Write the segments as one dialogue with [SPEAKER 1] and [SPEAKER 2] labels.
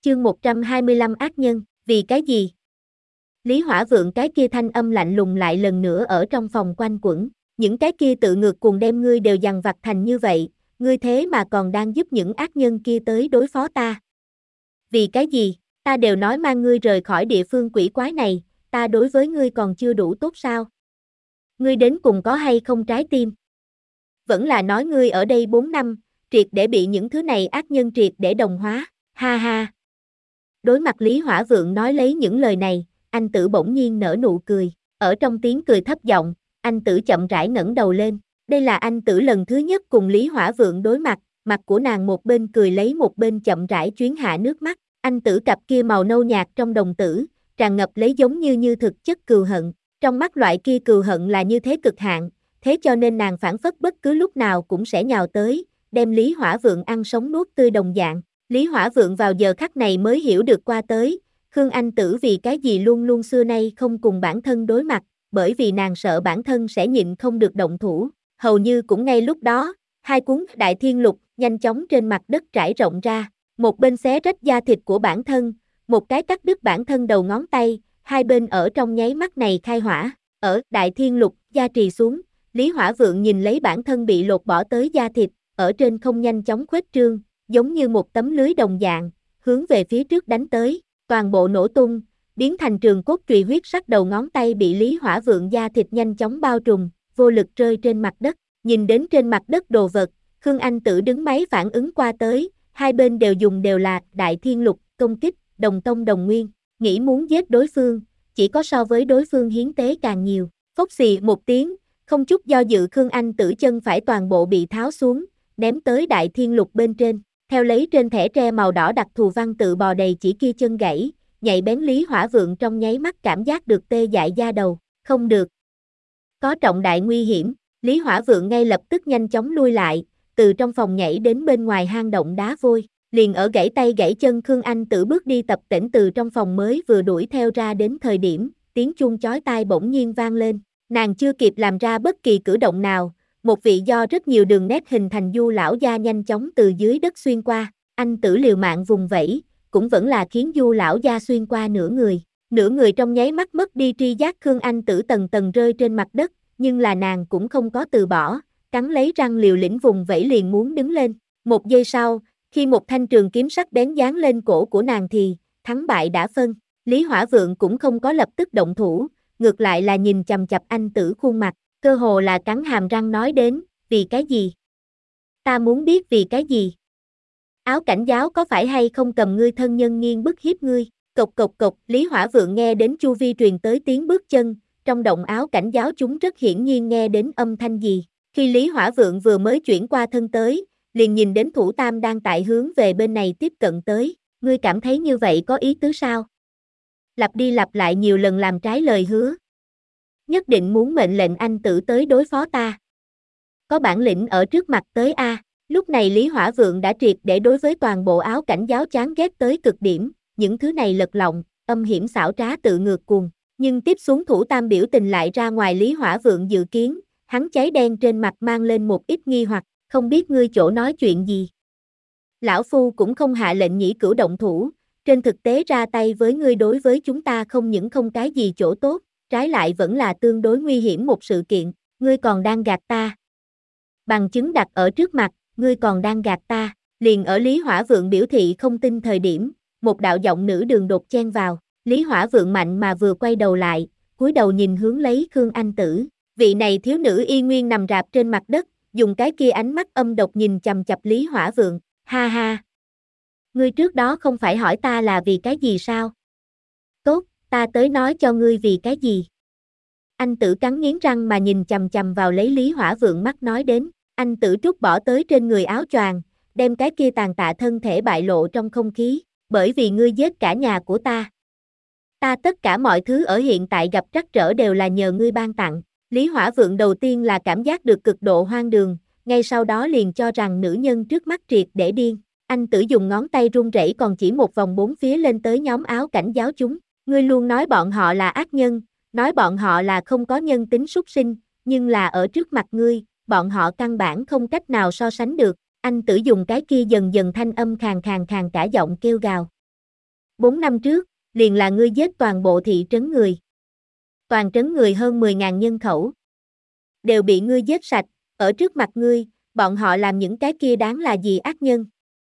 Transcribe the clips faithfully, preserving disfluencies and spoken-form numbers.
[SPEAKER 1] Chương một trăm hai mươi lăm ác nhân, vì cái gì? Lý Hỏa Vượng cái kia thanh âm lạnh lùng lại lần nữa ở trong phòng quanh quẩn, những cái kia tự ngược cuồng đem ngươi đều dằn vặt thành như vậy, ngươi thế mà còn đang giúp những ác nhân kia tới đối phó ta. Vì cái gì? Ta đều nói mang ngươi rời khỏi địa phương quỷ quái này, ta đối với ngươi còn chưa đủ tốt sao? Ngươi đến cùng có hay không trái tim? Vẫn là nói ngươi ở đây bốn năm, triệt để bị những thứ này ác nhân triệt để đồng hóa, ha ha. Đối mặt Lý Hỏa Vượng nói lấy những lời này, anh Tử bỗng nhiên nở nụ cười, ở trong tiếng cười thấp giọng, anh Tử chậm rãi ngẩng đầu lên, đây là anh Tử lần thứ nhất cùng Lý Hỏa Vượng đối mặt, mặt của nàng một bên cười lấy một bên chậm rãi chuyến hạ nước mắt, anh Tử cặp kia màu nâu nhạt trong đồng tử, tràn ngập lấy giống như như thực chất cừu hận, trong mắt loại kia cừu hận là như thế cực hạn, thế cho nên nàng phản phất bất cứ lúc nào cũng sẽ nhào tới, đem Lý Hỏa Vượng ăn sống nuốt tươi đồng dạng. Lý Hỏa Vượng vào giờ khắc này mới hiểu được qua tới, Khương Anh Tử vì cái gì luôn luôn xưa nay không cùng bản thân đối mặt, bởi vì nàng sợ bản thân sẽ nhịn không được động thủ, hầu như cũng ngay lúc đó, hai cuốn Đại Thiên Lục nhanh chóng trên mặt đất trải rộng ra, một bên xé rách da thịt của bản thân, một cái cắt đứt bản thân đầu ngón tay, hai bên ở trong nháy mắt này khai hỏa, ở Đại Thiên Lục gia trì xuống, Lý Hỏa Vượng nhìn lấy bản thân bị lột bỏ tới da thịt, ở trên không nhanh chóng khuếch trương, giống như một tấm lưới đồng dạng, hướng về phía trước đánh tới, toàn bộ nổ tung, biến thành trường cốt trùy huyết sắc đầu ngón tay bị Lý Hỏa Vượng da thịt nhanh chóng bao trùm, vô lực rơi trên mặt đất, nhìn đến trên mặt đất đồ vật, Khương Anh Tử đứng máy phản ứng qua tới, hai bên đều dùng đều là Đại Thiên Lục, công kích, đồng tông đồng nguyên, nghĩ muốn giết đối phương, chỉ có so với đối phương hiến tế càng nhiều, phốc xì một tiếng, không chút do dự Khương Anh Tử chân phải toàn bộ bị tháo xuống, ném tới Đại Thiên Lục bên trên. Theo lấy trên thẻ tre màu đỏ đặc thù văn tự bò đầy chỉ kia chân gãy, nhạy bén Lý Hỏa Vượng trong nháy mắt cảm giác được tê dại da đầu, không được. Có trọng đại nguy hiểm, Lý Hỏa Vượng ngay lập tức nhanh chóng lui lại, từ trong phòng nhảy đến bên ngoài hang động đá vôi, liền ở gãy tay gãy chân Khương Anh Tử bước đi tập tễnh từ trong phòng mới vừa đuổi theo ra đến thời điểm, tiếng chuông chói tai bỗng nhiên vang lên, nàng chưa kịp làm ra bất kỳ cử động nào. Một vị do rất nhiều đường nét hình thành du lão gia nhanh chóng từ dưới đất xuyên qua, anh Tử liều mạng vùng vẫy, cũng vẫn là khiến du lão gia xuyên qua nửa người, nửa người trong nháy mắt mất đi tri giác Khương Anh Tử tầng tầng rơi trên mặt đất, nhưng là nàng cũng không có từ bỏ, cắn lấy răng liều lĩnh vùng vẫy liền muốn đứng lên, một giây sau, khi một thanh trường kiếm sắc bén giáng lên cổ của nàng thì, thắng bại đã phân, Lý Hỏa Vượng cũng không có lập tức động thủ, ngược lại là nhìn chằm chằm anh Tử khuôn mặt. Cơ hồ là cắn hàm răng nói đến, vì cái gì? Ta muốn biết vì cái gì? Áo cảnh giáo có phải hay không cầm ngươi thân nhân nghiêng bức hiếp ngươi? Cộc cộc cộc, Lý Hỏa Vượng nghe đến chu vi truyền tới tiếng bước chân, trong động áo cảnh giáo chúng rất hiển nhiên nghe đến âm thanh gì. Khi Lý Hỏa Vượng vừa mới chuyển qua thân tới, liền nhìn đến Thủ Tam đang tại hướng về bên này tiếp cận tới, ngươi cảm thấy như vậy có ý tứ sao? Lặp đi lặp lại nhiều lần làm trái lời hứa. Nhất định muốn mệnh lệnh anh Tử tới đối phó ta. Có bản lĩnh ở trước mặt tới a. Lúc này Lý Hỏa Vượng đã triệt để đối với toàn bộ áo cảnh giáo chán ghét tới cực điểm, những thứ này lật lọng, âm hiểm xảo trá tự ngược cuồng, nhưng tiếp xuống Thủ Tam biểu tình lại ra ngoài Lý Hỏa Vượng dự kiến, hắn cháy đen trên mặt mang lên một ít nghi hoặc, không biết ngươi chỗ nói chuyện gì. Lão Phu cũng không hạ lệnh nhĩ cửu động thủ, trên thực tế ra tay với ngươi đối với chúng ta không những không cái gì chỗ tốt, trái lại vẫn là tương đối nguy hiểm một sự kiện, ngươi còn đang gạt ta. Bằng chứng đặt ở trước mặt, ngươi còn đang gạt ta, liền ở Lý Hỏa Vượng biểu thị không tin thời điểm, một đạo giọng nữ đường đột chen vào, Lý Hỏa Vượng mạnh mà vừa quay đầu lại, cúi đầu nhìn hướng lấy Khương Anh Tử, vị này thiếu nữ y nguyên nằm rạp trên mặt đất, dùng cái kia ánh mắt âm độc nhìn chằm chằm Lý Hỏa Vượng, ha ha. Ngươi trước đó không phải hỏi ta là vì cái gì sao? Tốt, ta tới nói cho ngươi vì cái gì. Anh Tử cắn nghiến răng mà nhìn chằm chằm vào lấy Lý Hỏa Vượng mắt nói đến, anh Tử trút bỏ tới trên người áo choàng, đem cái kia tàn tạ thân thể bại lộ trong không khí, bởi vì ngươi giết cả nhà của ta. Ta tất cả mọi thứ ở hiện tại gặp trắc trở đều là nhờ ngươi ban tặng. Lý Hỏa Vượng đầu tiên là cảm giác được cực độ hoang đường, ngay sau đó liền cho rằng nữ nhân trước mắt triệt để điên. Anh Tử dùng ngón tay run rẩy còn chỉ một vòng bốn phía lên tới nhóm áo cảnh giáo chúng. Ngươi luôn nói bọn họ là ác nhân, nói bọn họ là không có nhân tính súc sinh, nhưng là ở trước mặt ngươi, bọn họ căn bản không cách nào so sánh được. Anh Tử dùng cái kia dần dần thanh âm khàn khàn khàn cả giọng kêu gào. Bốn năm trước, liền là ngươi giết toàn bộ thị trấn người. Toàn trấn người hơn mười ngàn nhân khẩu. Đều bị ngươi giết sạch, ở trước mặt ngươi, bọn họ làm những cái kia đáng là gì ác nhân.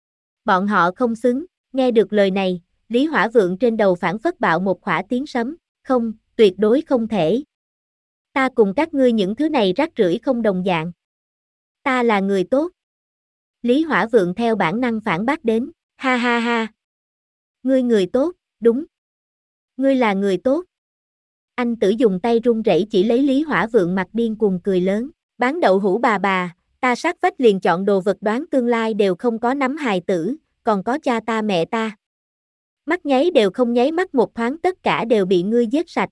[SPEAKER 1] Bọn họ không xứng, nghe được lời này, Lý Hỏa Vượng trên đầu phảng phất bạo một khỏa tiếng sấm, không, tuyệt đối không thể. Ta cùng các ngươi những thứ này rác rưởi không đồng dạng. Ta là người tốt. Lý Hỏa Vượng theo bản năng phản bác đến, ha ha ha. Ngươi người tốt, đúng. Ngươi là người tốt. Anh Tử dùng tay run rẩy chỉ lấy Lý Hỏa Vượng mặt điên cuồng cười lớn, bán đậu hũ bà bà, ta sát vách liền chọn đồ vật đoán tương lai đều không có nắm hài tử, còn có cha ta mẹ ta. Mắt nháy đều không nháy mắt một thoáng tất cả đều bị ngươi giết sạch.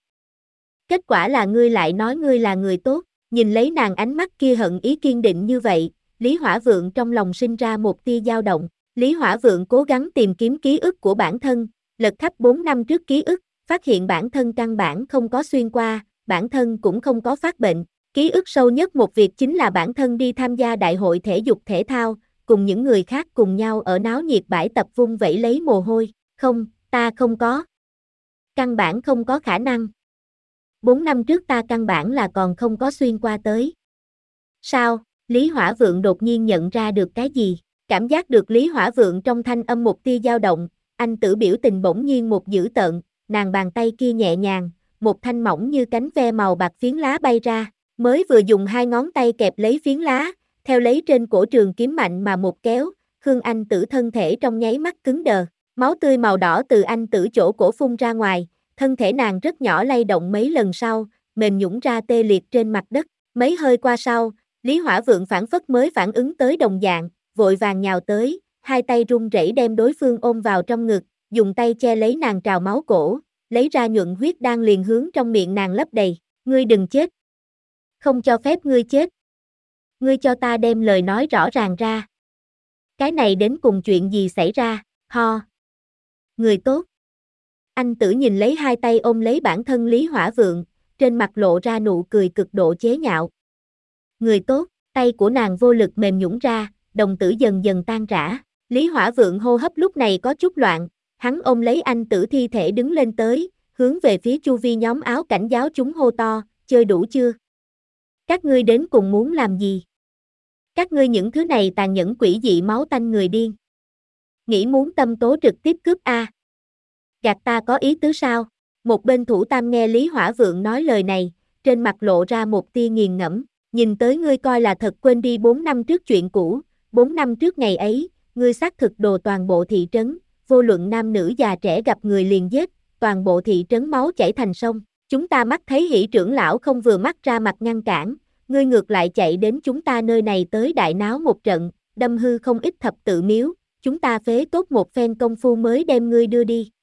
[SPEAKER 1] Kết quả là ngươi lại nói ngươi là người tốt, nhìn lấy nàng ánh mắt kia hận ý kiên định như vậy, Lý Hỏa Vượng trong lòng sinh ra một tia dao động. Lý Hỏa Vượng cố gắng tìm kiếm ký ức của bản thân, lật khắp bốn năm trước ký ức, phát hiện bản thân căn bản không có xuyên qua, bản thân cũng không có phát bệnh. Ký ức sâu nhất một việc chính là bản thân đi tham gia đại hội thể dục thể thao, cùng những người khác cùng nhau ở náo nhiệt bãi tập vung vẩy lấy mồ hôi. Không, ta không có. Căn bản không có khả năng. Bốn năm trước ta căn bản là còn không có xuyên qua tới. Sao? Lý Hỏa Vượng đột nhiên nhận ra được cái gì? Cảm giác được Lý Hỏa Vượng trong thanh âm một tia dao động, anh Tử biểu tình bỗng nhiên một dữ tợn, nàng bàn tay kia nhẹ nhàng, một thanh mỏng như cánh ve màu bạc phiến lá bay ra, mới vừa dùng hai ngón tay kẹp lấy phiến lá, theo lấy trên cổ trường kiếm mạnh mà một kéo, Khương Anh Tử thân thể trong nháy mắt cứng đờ, máu tươi màu đỏ từ anh Tử chỗ cổ phun ra ngoài, thân thể nàng rất nhỏ lay động mấy lần sau, mềm nhũn ra tê liệt trên mặt đất, mấy hơi qua sau, Lý Hỏa Vượng phản phất mới phản ứng tới đồng dạng, vội vàng nhào tới, hai tay run rẩy đem đối phương ôm vào trong ngực, dùng tay che lấy nàng trào máu cổ, lấy ra nhuận huyết đan liền hướng trong miệng nàng lấp đầy, ngươi đừng chết. Không cho phép ngươi chết. Ngươi cho ta đem lời nói rõ ràng ra. Cái này đến cùng chuyện gì xảy ra, ho. Người tốt. Anh Tử nhìn lấy hai tay ôm lấy bản thân Lý Hỏa Vượng, trên mặt lộ ra nụ cười cực độ chế nhạo. Người tốt, tay của nàng vô lực mềm nhũn ra, đồng tử dần dần tan rã. Lý Hỏa Vượng hô hấp lúc này có chút loạn, hắn ôm lấy anh Tử thi thể đứng lên tới, hướng về phía chu vi nhóm áo cảnh giáo chúng hô to, chơi đủ chưa? Các ngươi đến cùng muốn làm gì? Các ngươi những thứ này tàn nhẫn quỷ dị máu tanh người điên. Nghĩ muốn tâm tố trực tiếp cướp a? Gạt ta có ý tứ sao? Một bên thủ tam nghe Lý Hỏa Vượng nói lời này, trên mặt lộ ra một tia nghiền ngẫm, nhìn tới ngươi coi là thật quên đi bốn năm trước chuyện cũ, bốn năm trước ngày ấy, ngươi xác thực đồ toàn bộ thị trấn, vô luận nam nữ già trẻ gặp người liền giết, toàn bộ thị trấn máu chảy thành sông, chúng ta mắt thấy Hỷ trưởng lão không vừa mắt ra mặt ngăn cản, ngươi ngược lại chạy đến chúng ta nơi này tới đại náo một trận, đâm hư không ít thập tự miếu, chúng ta phế tốt một phen công phu mới đem ngươi đưa đi,